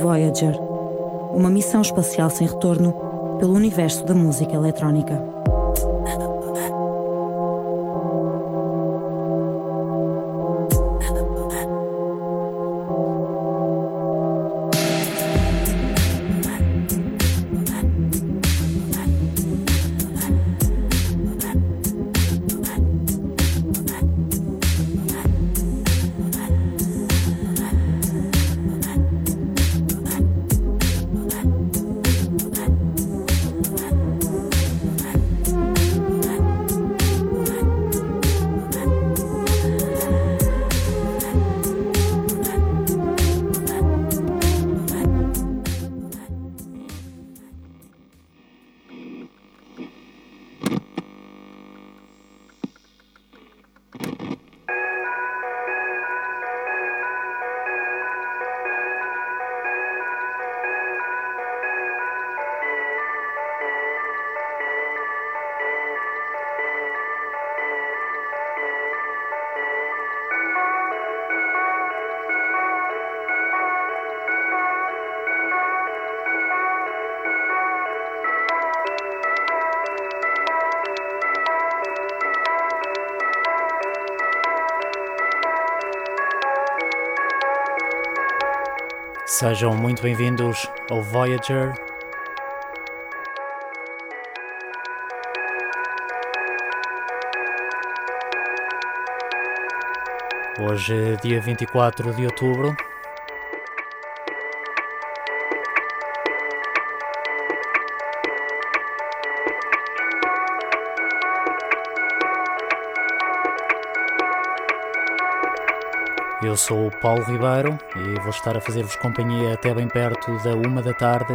Voyager, uma missão espacial sem retorno pelo universo da música eletrónica. Sejam muito bem-vindos ao Voyager. Hoje é dia 24 de outubro. Eu sou o Paulo Ribeiro e vou estar a fazer-vos companhia até bem perto da 1 da tarde.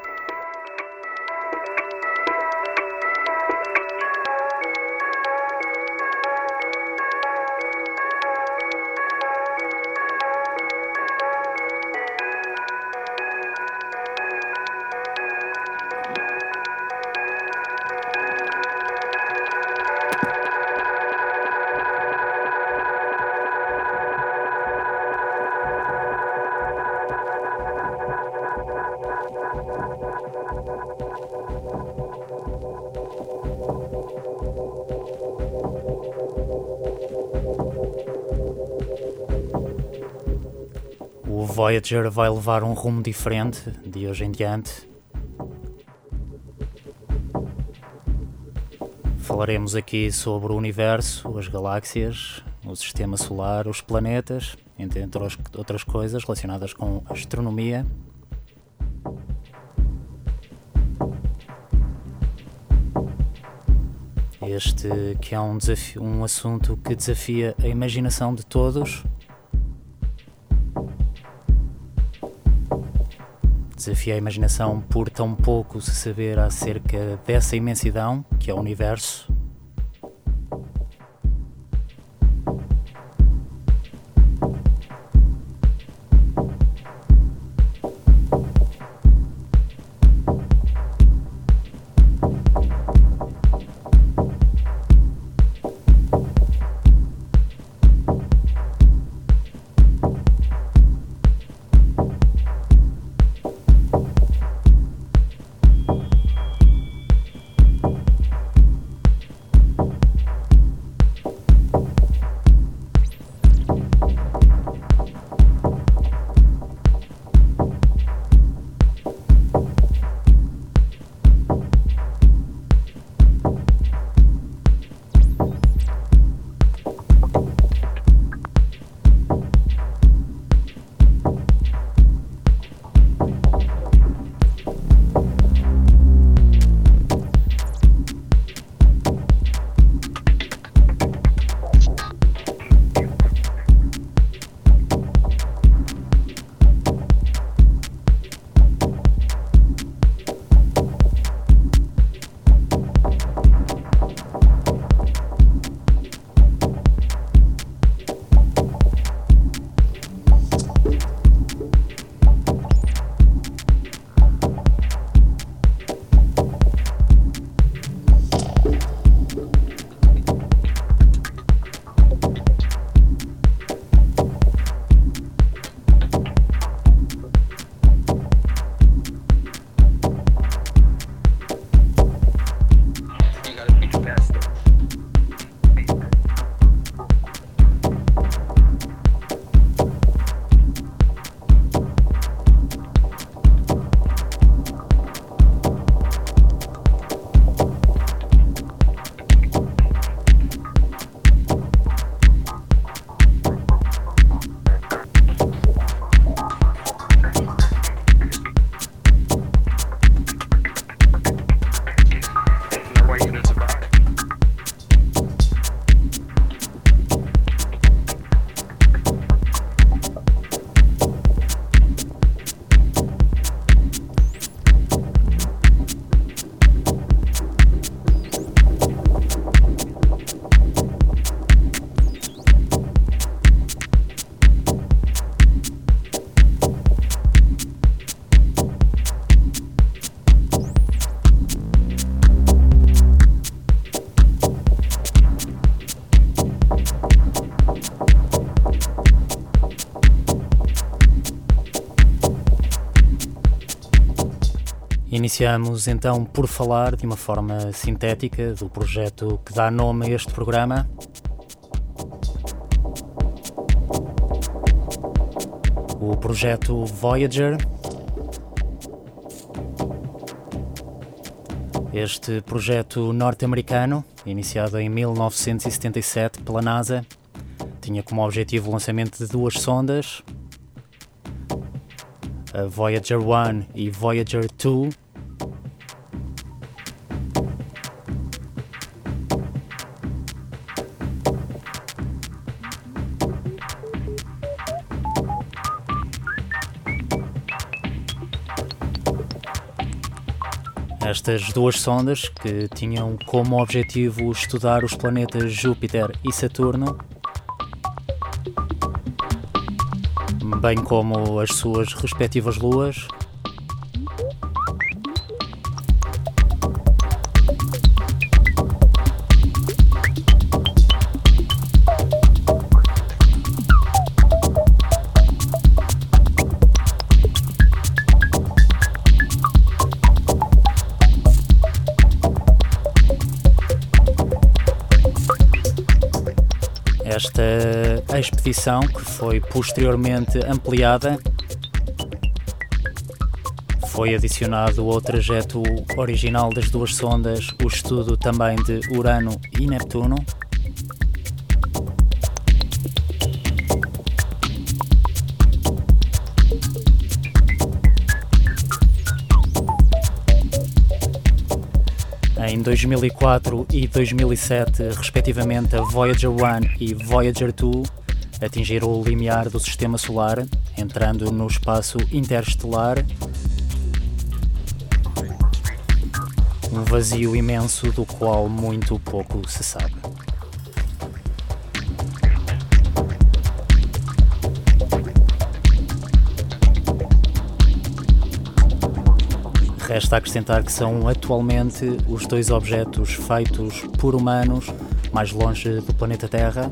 O Voyager vai levar um rumo diferente de hoje em diante. Falaremos aqui sobre o universo, as galáxias, o sistema solar, os planetas, entre outras coisas relacionadas com astronomia. Este que é um assunto que desafia a imaginação de todos. Desafia a imaginação por tão pouco se saber acerca dessa imensidão que é o universo. Iniciamos então por falar de uma forma sintética do projeto que dá nome a este programa. O projeto Voyager. Este projeto norte-americano, iniciado em 1977 pela NASA, tinha como objetivo o lançamento de 2 sondas, a Voyager 1 e Voyager 2. Estas 2 sondas, que tinham como objetivo estudar os planetas Júpiter e Saturno, bem como as suas respectivas luas, esta expedição, que foi posteriormente ampliada, foi adicionado ao trajeto original das 2 sondas o estudo também de Urano e Neptuno. Em 2004 e 2007, respectivamente, a Voyager 1 e Voyager 2 atingiram o limiar do Sistema Solar, entrando no espaço interestelar, um vazio imenso do qual muito pouco se sabe. Resta acrescentar que são atualmente os 2 objetos feitos por humanos mais longe do planeta Terra.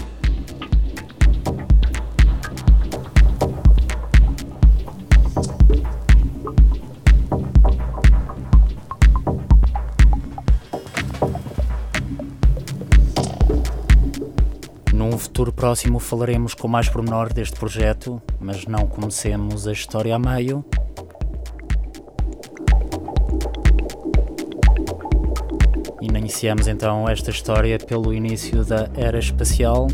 Num futuro próximo falaremos com mais pormenor deste projeto, mas não comecemos a história a meio. Iniciamos então esta história pelo início da Era Espacial.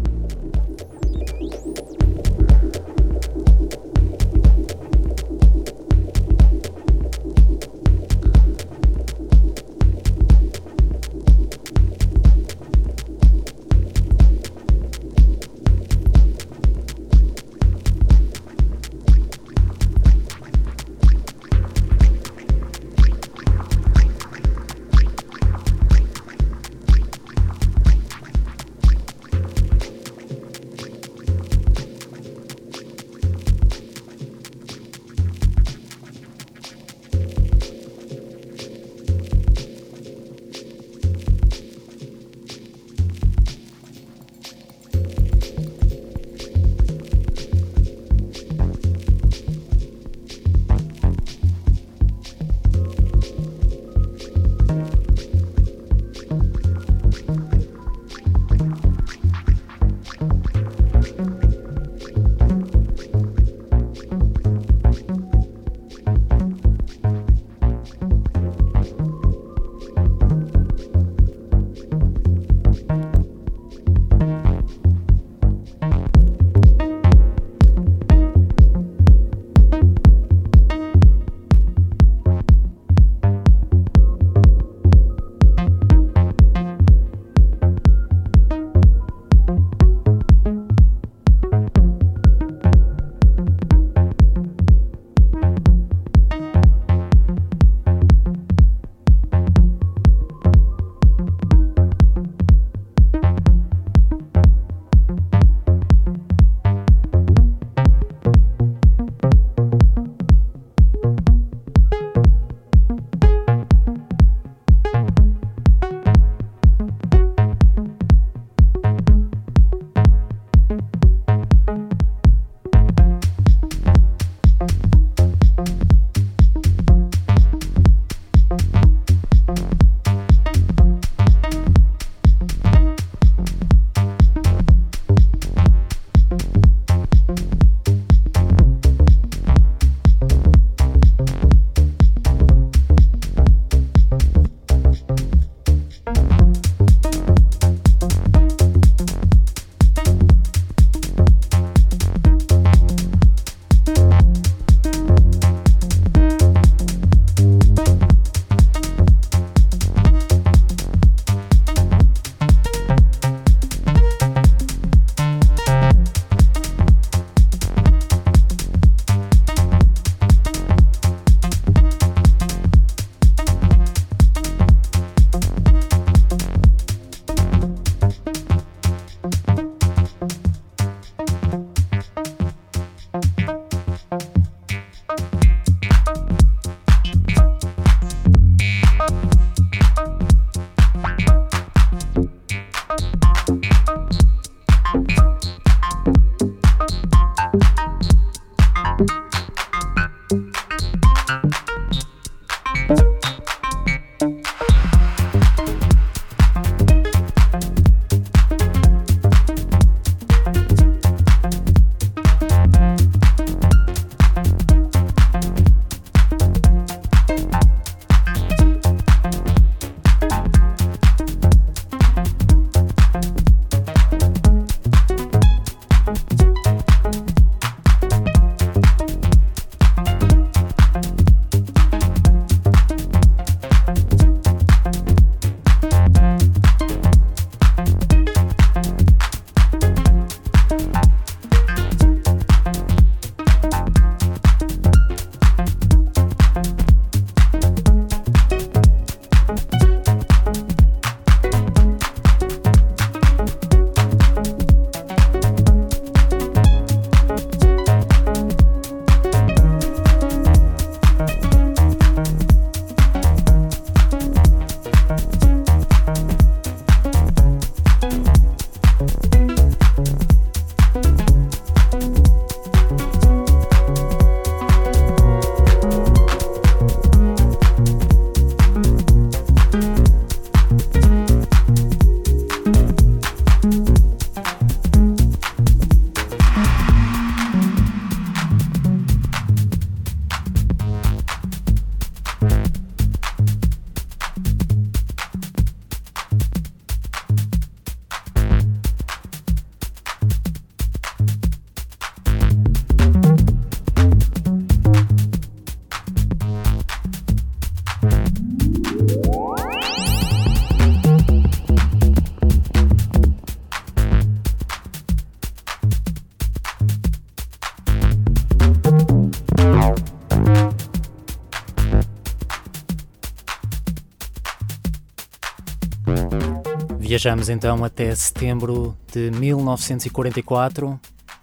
Viajamos então até setembro de 1944.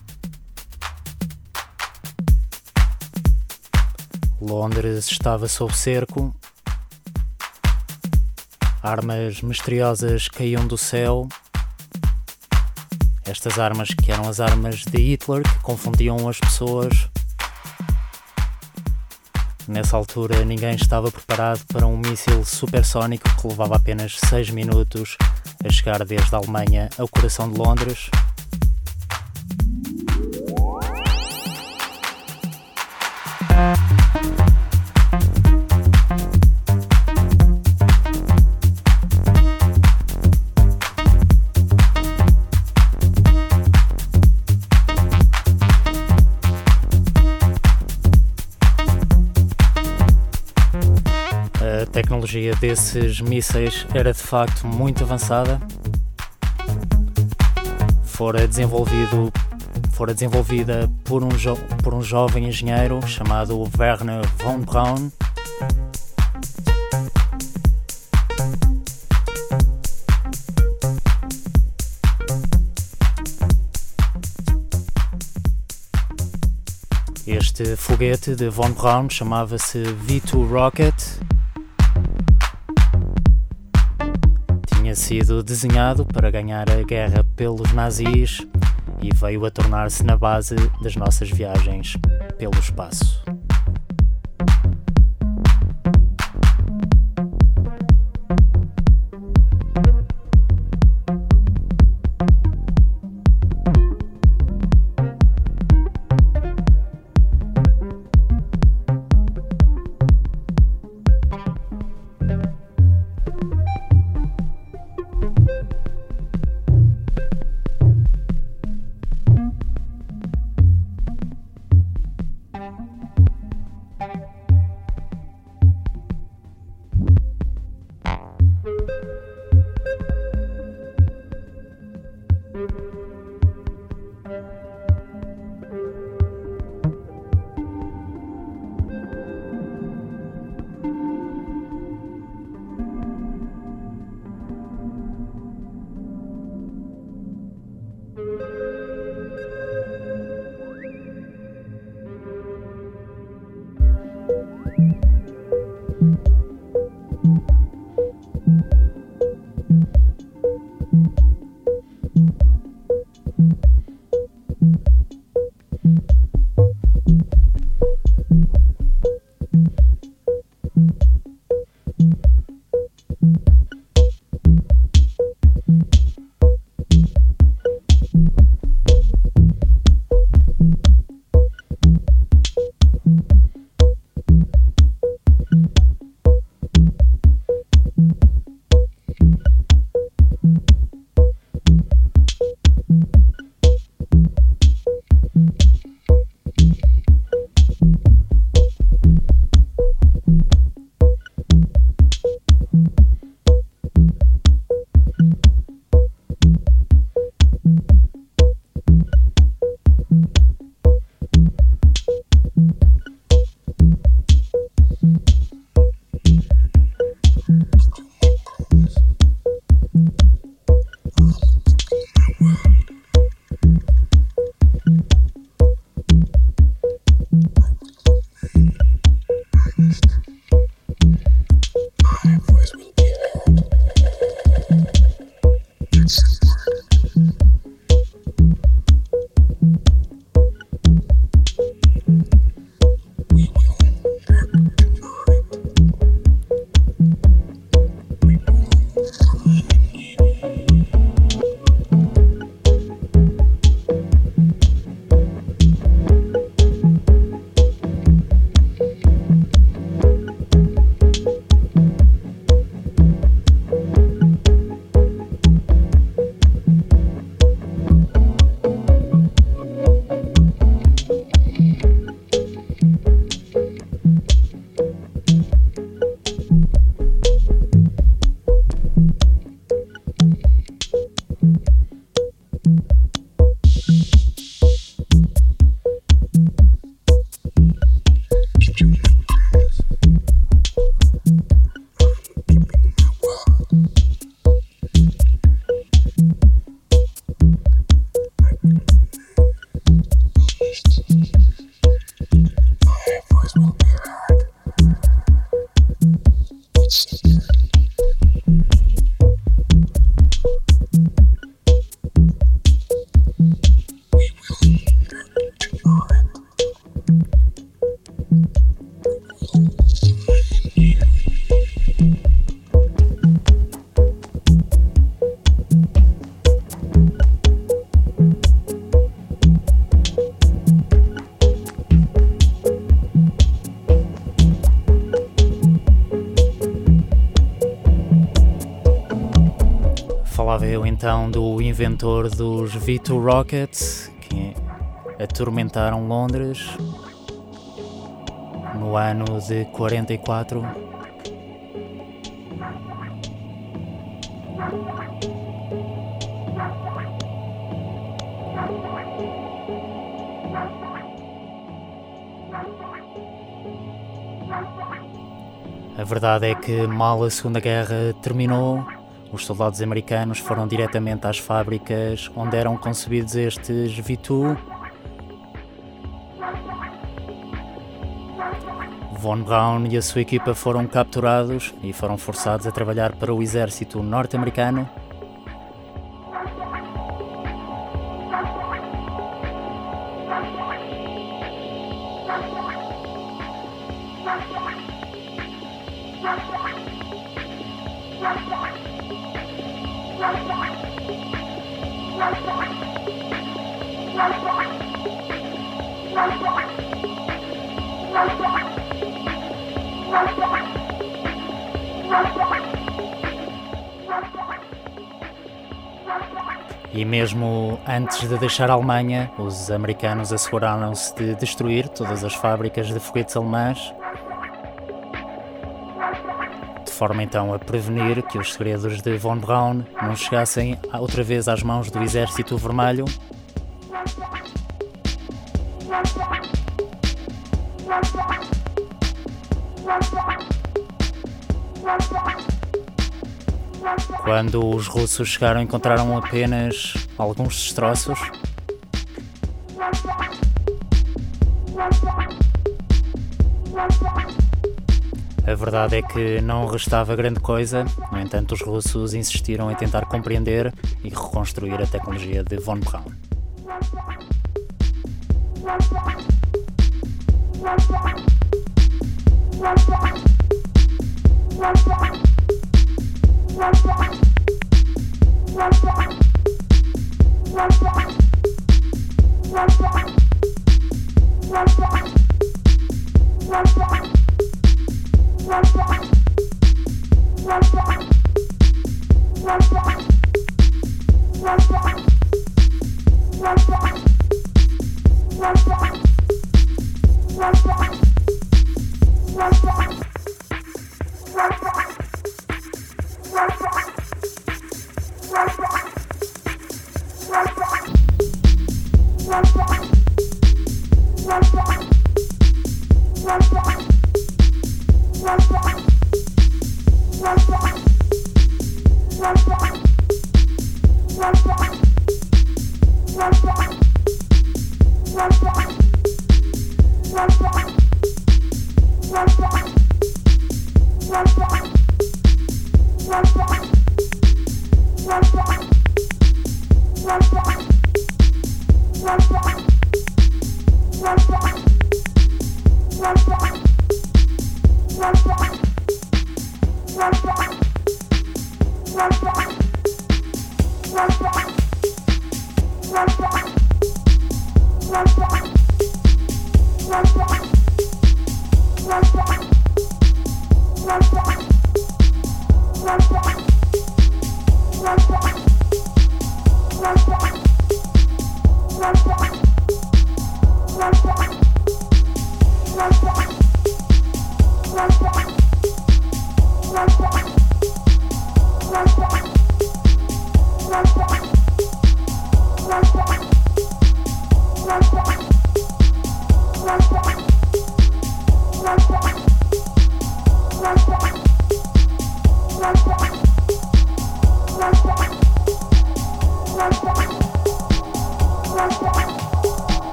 Londres estava sob cerco. Armas misteriosas caíam do céu. Estas armas que eram as armas de Hitler, que confundiam as pessoas. Nessa altura ninguém estava preparado para um míssil supersónico que levava apenas 6 minutos a chegar desde a Alemanha ao coração de Londres. A tecnologia desses mísseis era de facto muito avançada. Fora desenvolvida por um jovem engenheiro chamado Wernher von Braun. Este foguete de von Braun chamava-se V2 Rocket. Tinha sido desenhado para ganhar a guerra pelos nazis e veio a tornar-se na base das nossas viagens pelo espaço. nasceu então do inventor dos V2 Rockets, que atormentaram Londres no ano de 44. A verdade é que mal a Segunda Guerra terminou, os soldados americanos foram diretamente às fábricas onde eram concebidos estes V2. Von Braun e a sua equipa foram capturados e foram forçados a trabalhar para o exército norte-americano. E mesmo antes de deixar a Alemanha, os americanos asseguraram-se de destruir todas as fábricas de foguetes alemãs, de forma então a prevenir que os segredos de Von Braun não chegassem outra vez às mãos do Exército Vermelho. Quando os russos chegaram, encontraram apenas alguns destroços. A verdade é que não restava grande coisa, no entanto os russos insistiram em tentar compreender e reconstruir a tecnologia de Von Braun.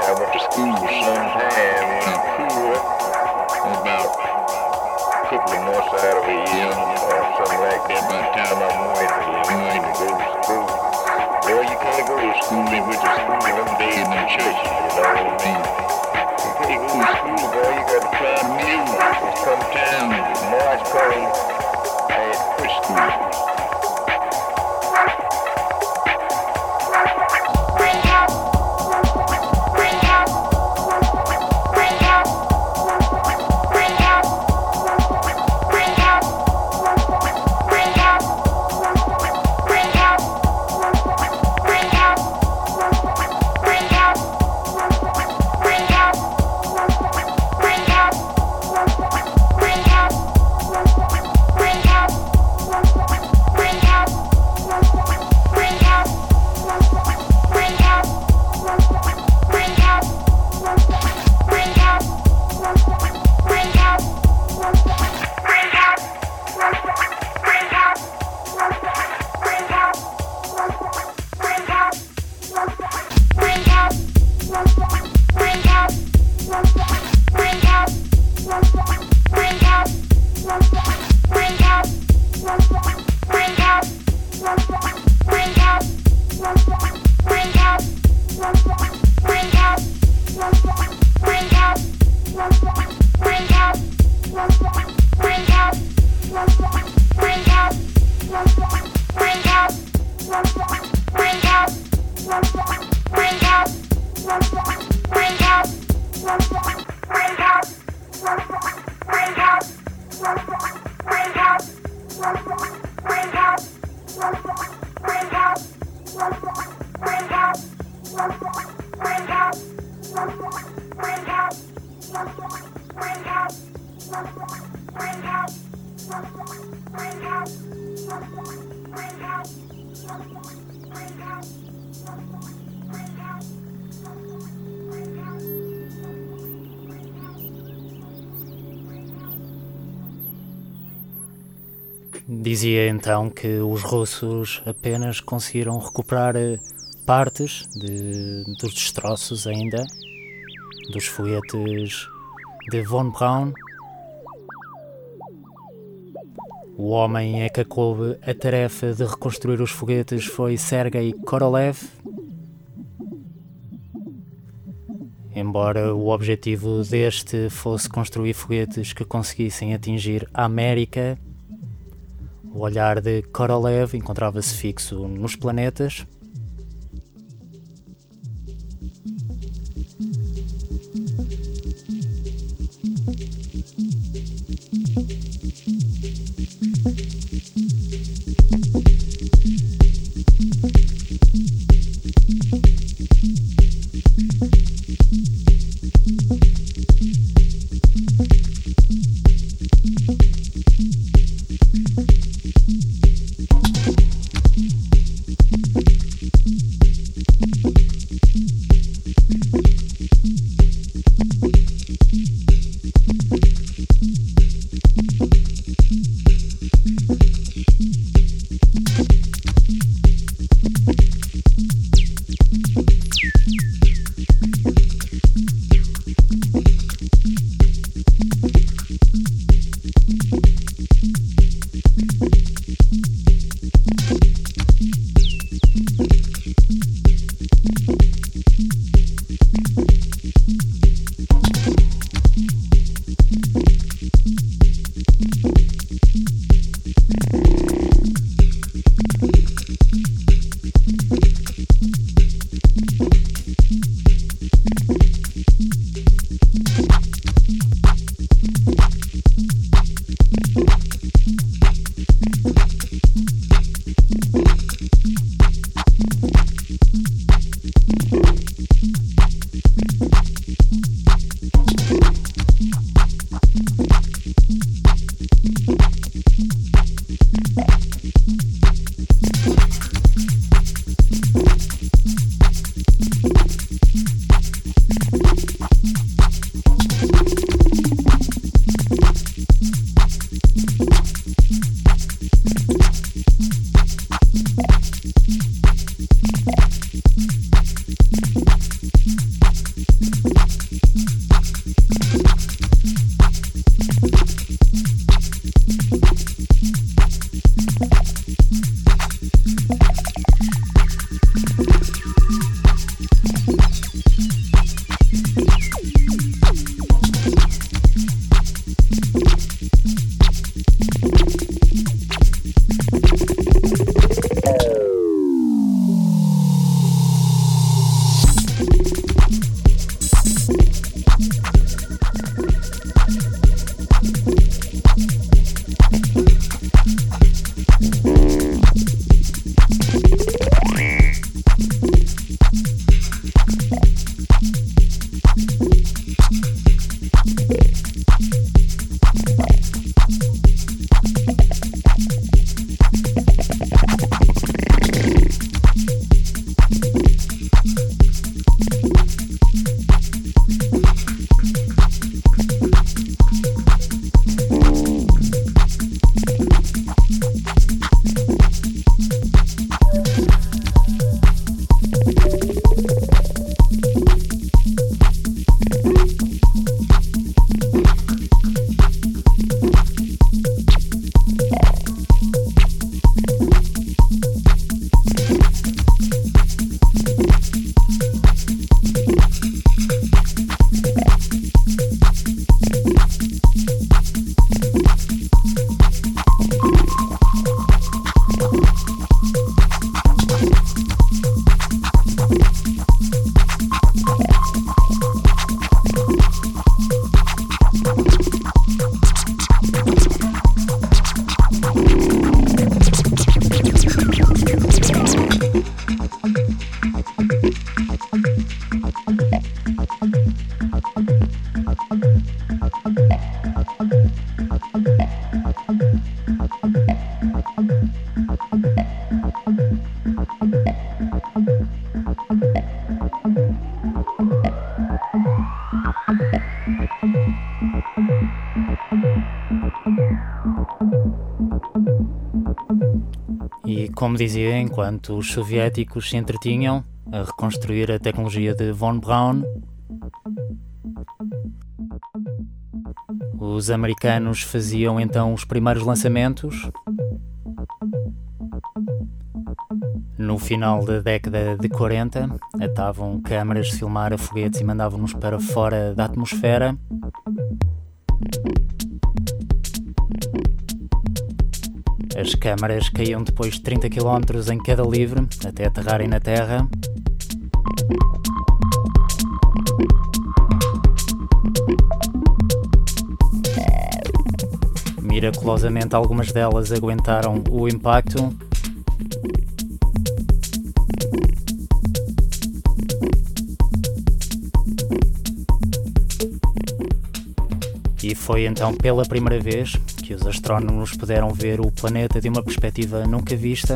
I went to school sometime when I grew up, about a couple of months out of a year or something like that. By the time I wanted to go to school. Well, you can't go to school. They went to school them days in the churches, you know what I mean? You can't go to school, boy. You got to try music. Sometime March came, I had to quit school. Dizia então que os russos apenas conseguiram recuperar partes dos destroços ainda dos foguetes de Von Braun. O homem a que coube a tarefa de reconstruir os foguetes foi Sergei Korolev. Embora o objetivo deste fosse construir foguetes que conseguissem atingir a América, o olhar de Korolev encontrava-se fixo nos planetas. E, como dizia, enquanto os soviéticos se entretinham a reconstruir a tecnologia de Von Braun, os americanos faziam então os primeiros lançamentos. No final da década de 40, atavam câmaras de filmar a foguetes e mandavam-nos para fora da atmosfera. As câmaras caíam depois de 30 km em queda livre até aterrarem na Terra. Miraculosamente, algumas delas aguentaram o impacto. E foi então pela primeira vez que os astrónomos puderam ver o planeta de uma perspectiva nunca vista.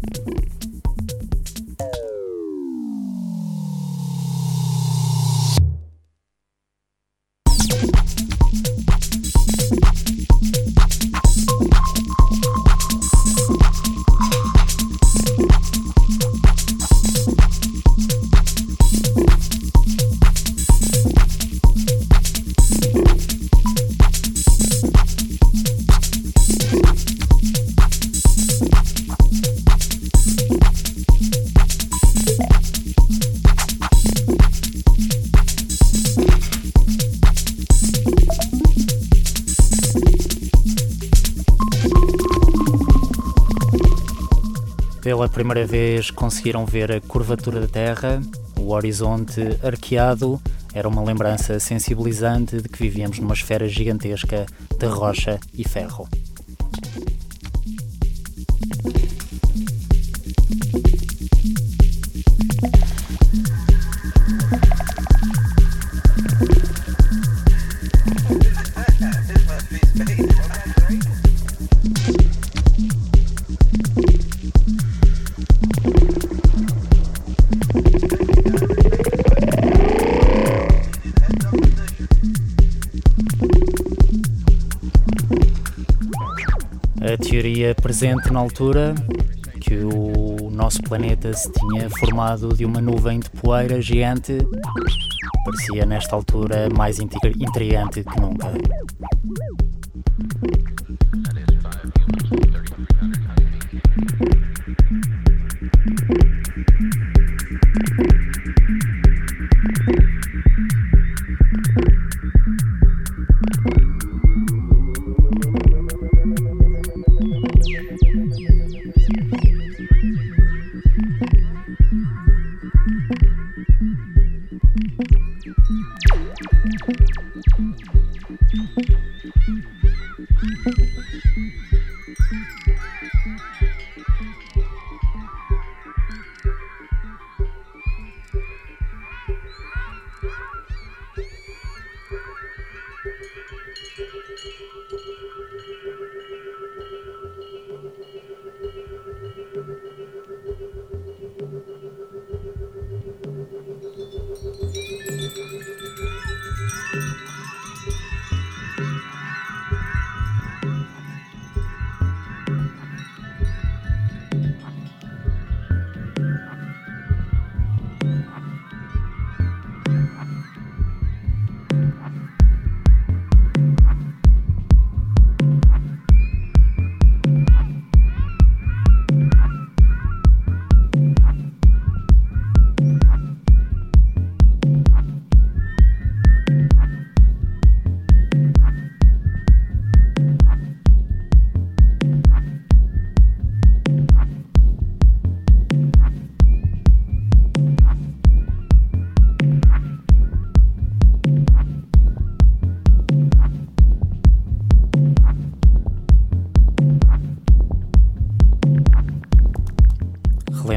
Pela primeira vez conseguiram ver a curvatura da Terra, o horizonte arqueado era uma lembrança sensibilizante de que vivíamos numa esfera gigantesca de rocha e ferro. A teoria presente na altura, que o nosso planeta se tinha formado de uma nuvem de poeira gigante, parecia nesta altura mais intrigante que nunca.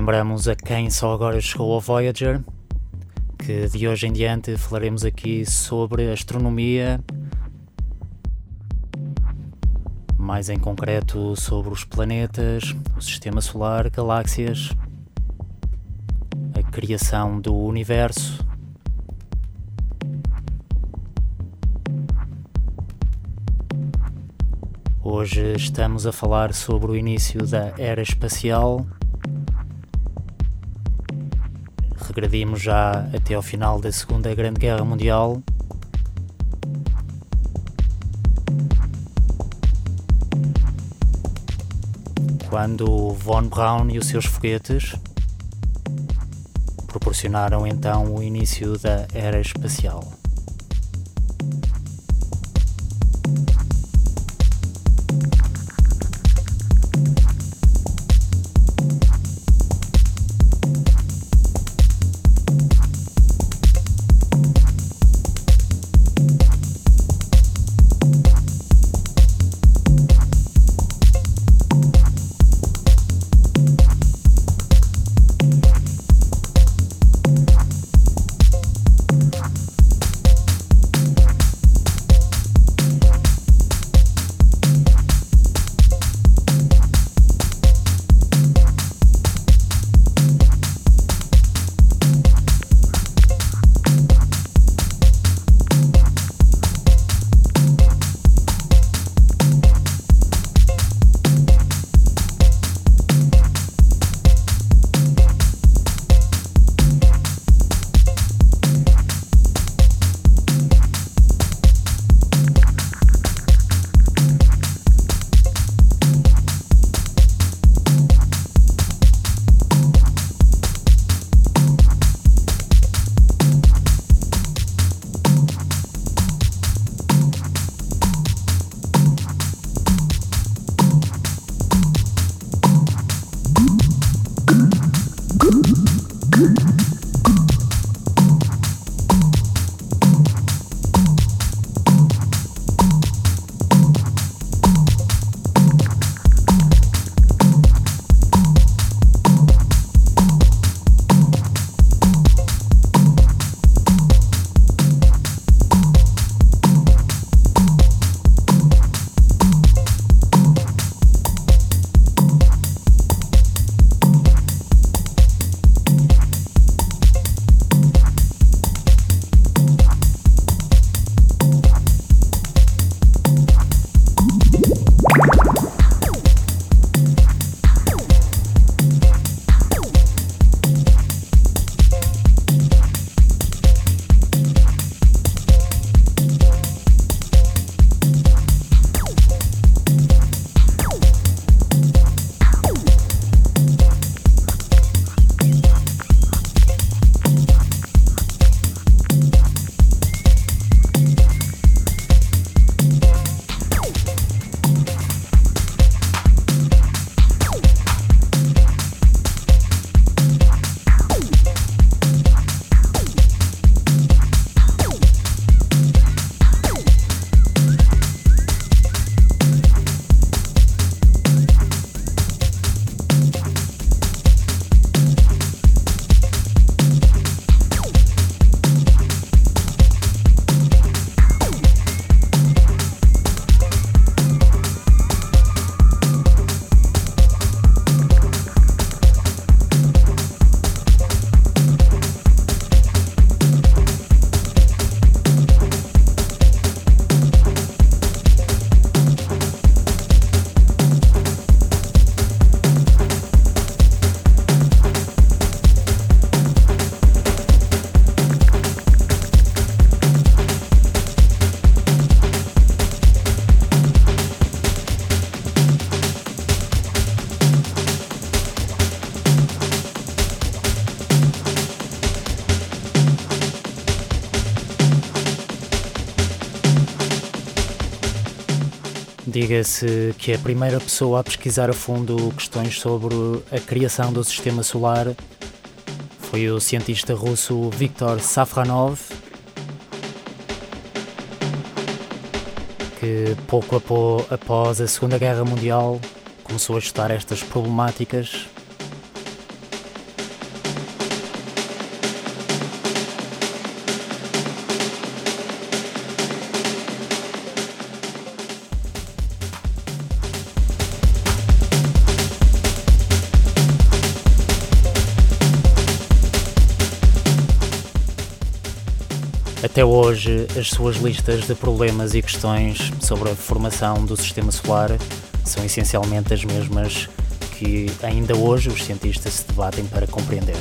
lembramos a quem só agora chegou ao Voyager que de hoje em diante falaremos aqui sobre astronomia, mais em concreto sobre os planetas, o sistema solar, galáxias, a criação do universo. Hoje estamos a falar sobre o início da era espacial. Regredimos já até ao final da Segunda Grande Guerra Mundial. Quando Von Braun e os seus foguetes proporcionaram então o início da era espacial. Diga-se que a primeira pessoa a pesquisar a fundo questões sobre a criação do sistema solar foi o cientista russo Viktor Safronov, que pouco após a Segunda Guerra Mundial começou a estudar estas problemáticas Até hoje, as suas listas de problemas e questões sobre a formação do Sistema Solar são essencialmente as mesmas que ainda hoje os cientistas se debatem para compreender.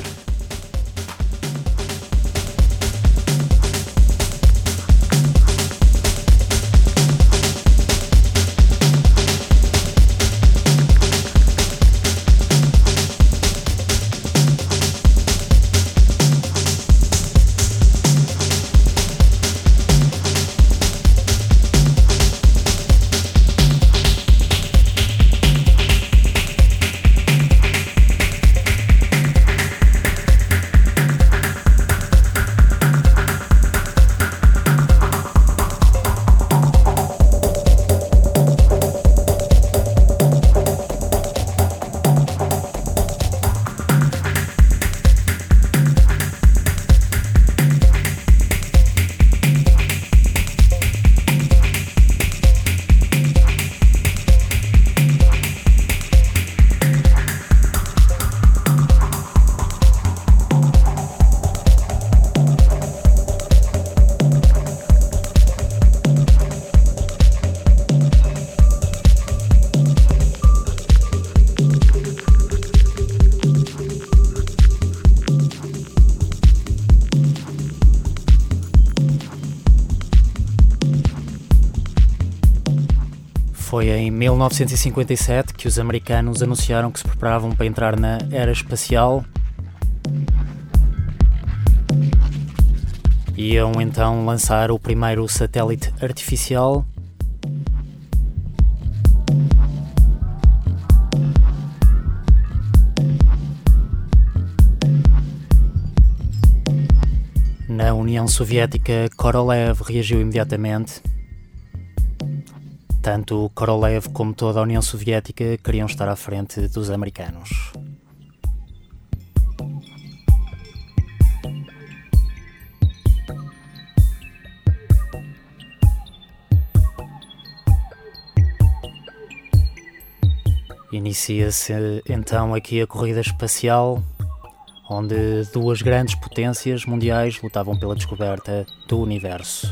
Foi em 1957 que os americanos anunciaram que se preparavam para entrar na era espacial. Iam então lançar o primeiro satélite artificial. Na União Soviética, Korolev reagiu imediatamente. Tanto Korolev como toda a União Soviética queriam estar à frente dos americanos. Inicia-se então aqui a corrida espacial, onde duas grandes potências mundiais lutavam pela descoberta do universo.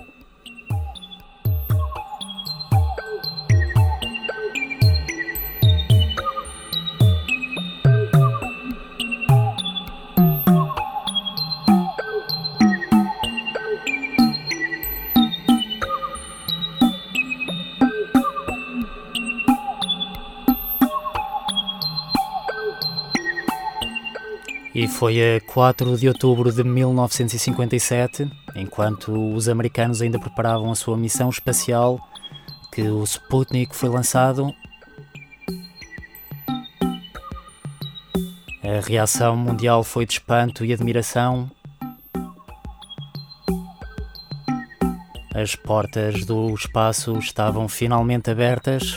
E foi a 4 de outubro de 1957, enquanto os americanos ainda preparavam a sua missão espacial, que o Sputnik foi lançado. A reação mundial foi de espanto e admiração. As portas do espaço estavam finalmente abertas.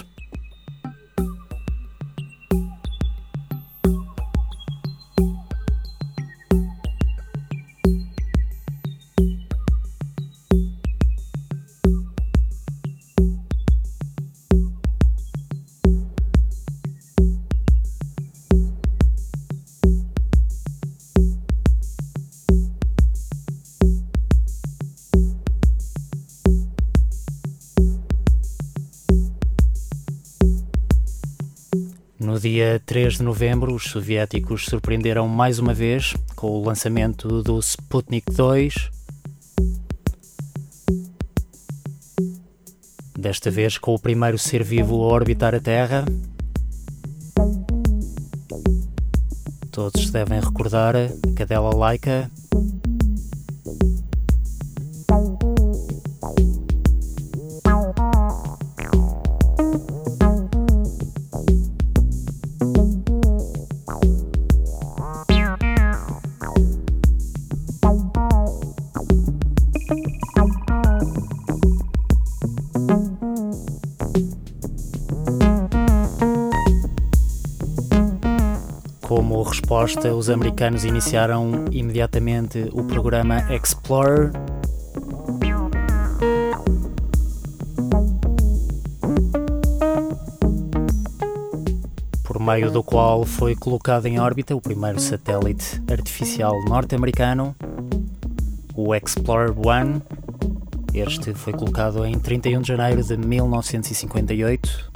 No dia 3 de novembro, os soviéticos surpreenderam mais uma vez com o lançamento do Sputnik 2, desta vez com o primeiro ser vivo a orbitar a Terra. Todos devem recordar a cadela Laika. Como resposta, os americanos iniciaram imediatamente o programa Explorer. Por meio do qual foi colocado em órbita o primeiro satélite artificial norte-americano, o Explorer 1. Este foi colocado em 31 de janeiro de 1958.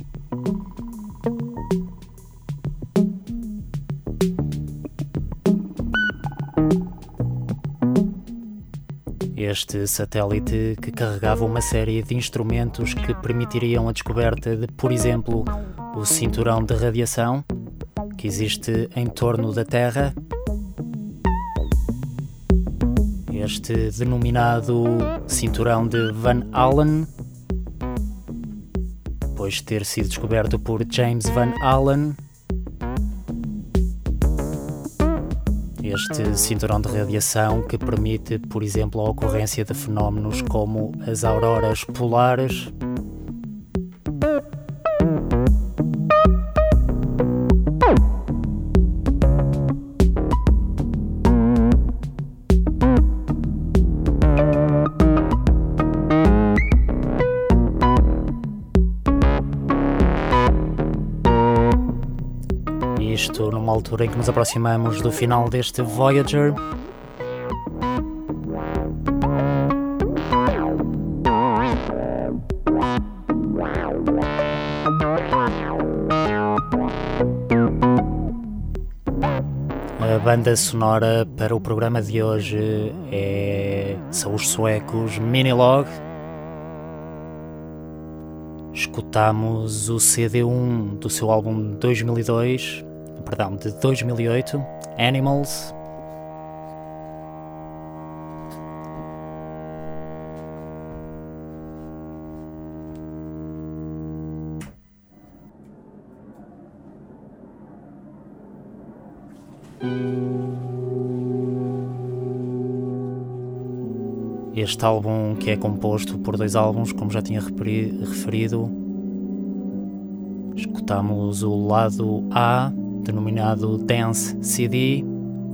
Este satélite que carregava uma série de instrumentos que permitiriam a descoberta de, por exemplo, o cinturão de radiação que existe em torno da Terra. Este denominado cinturão de Van Allen, depois de ter sido descoberto por James Van Allen. Este cinturão de radiação que permite, por exemplo, a ocorrência de fenómenos como as auroras polares. Isto numa altura em que nos aproximamos do final deste Voyager. A banda sonora para o programa de hoje são os suecos Minilog. Escutamos o CD1 do seu álbum de 2008, Animals. Este álbum, que é composto por 2 álbuns, como já tinha referido, escutamos o lado A, denominado Dance CD.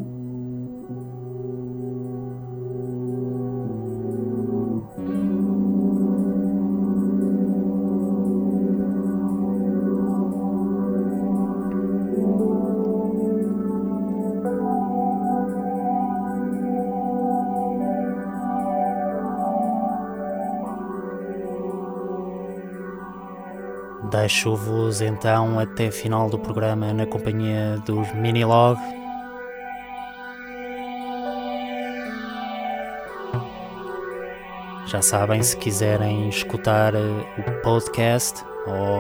Deixo-vos então até final do programa na companhia dos Minilog. Já sabem, se quiserem escutar o podcast ou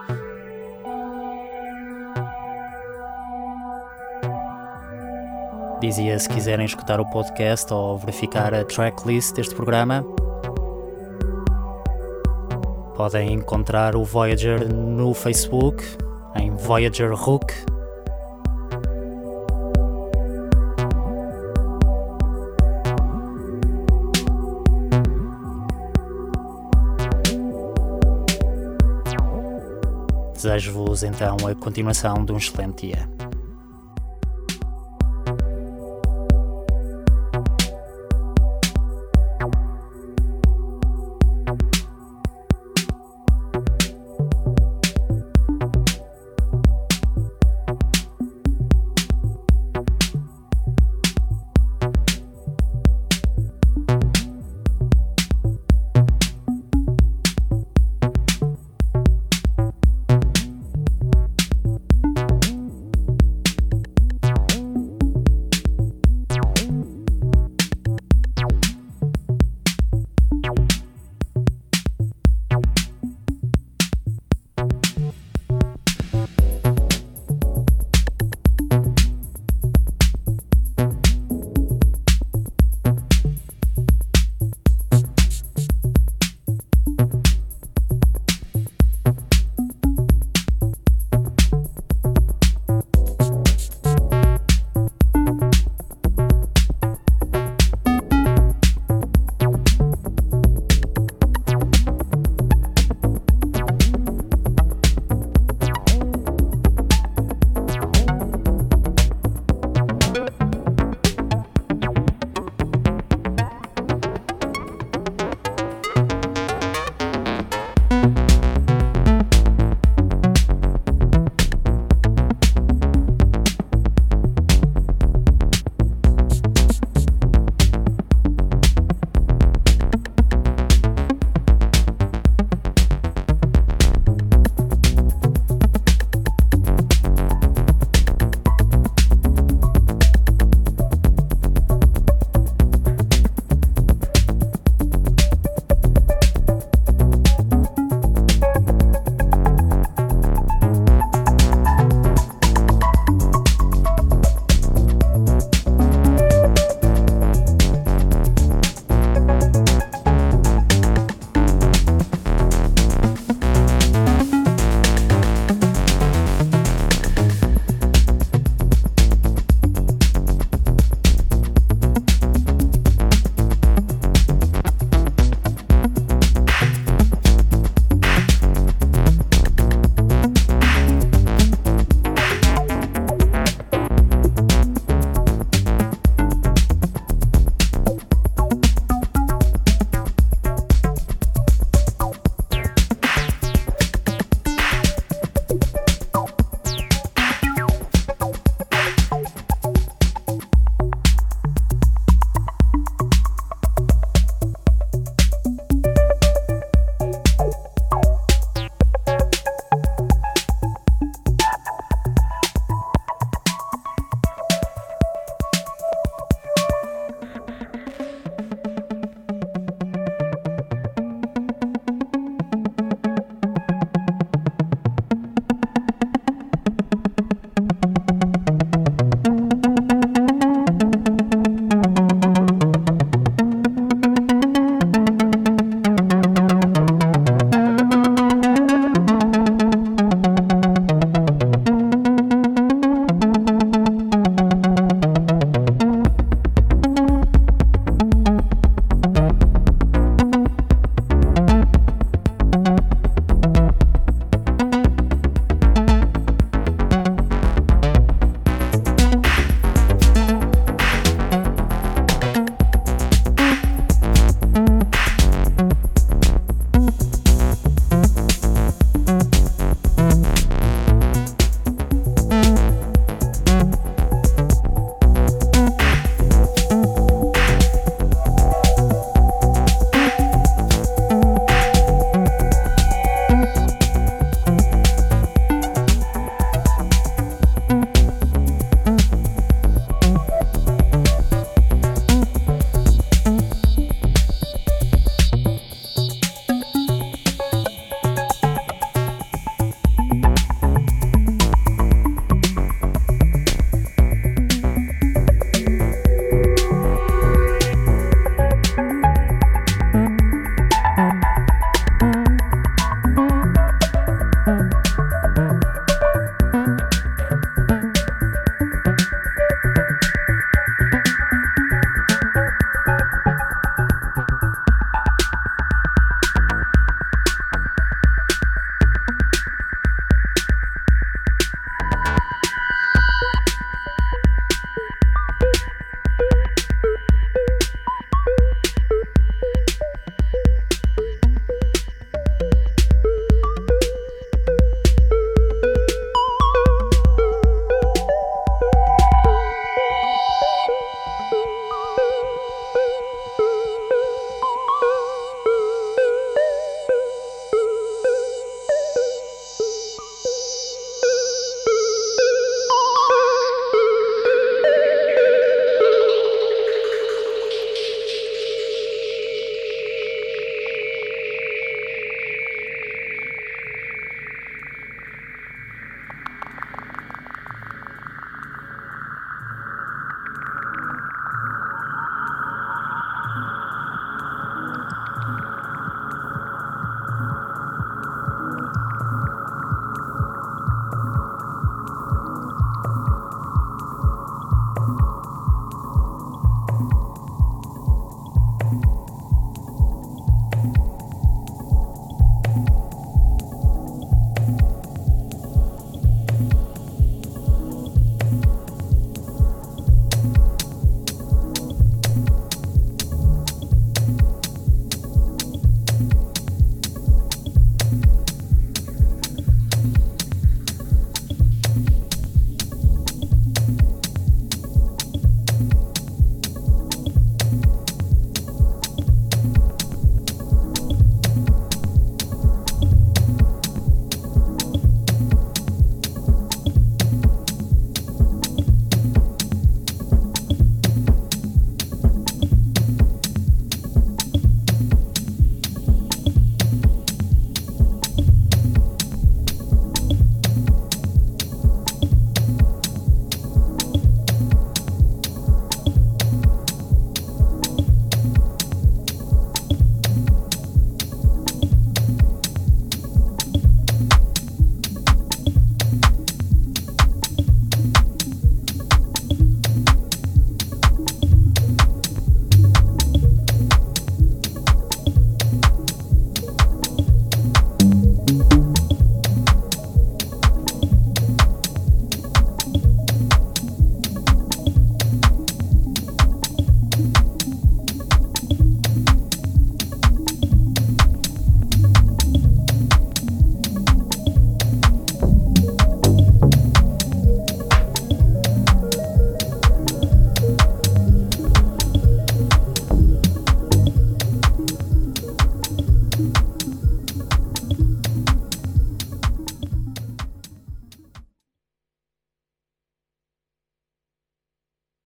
se quiserem escutar o podcast ou verificar a tracklist deste programa, podem encontrar o Voyager no Facebook, em Voyager Rook. Desejo-vos então a continuação de um excelente dia.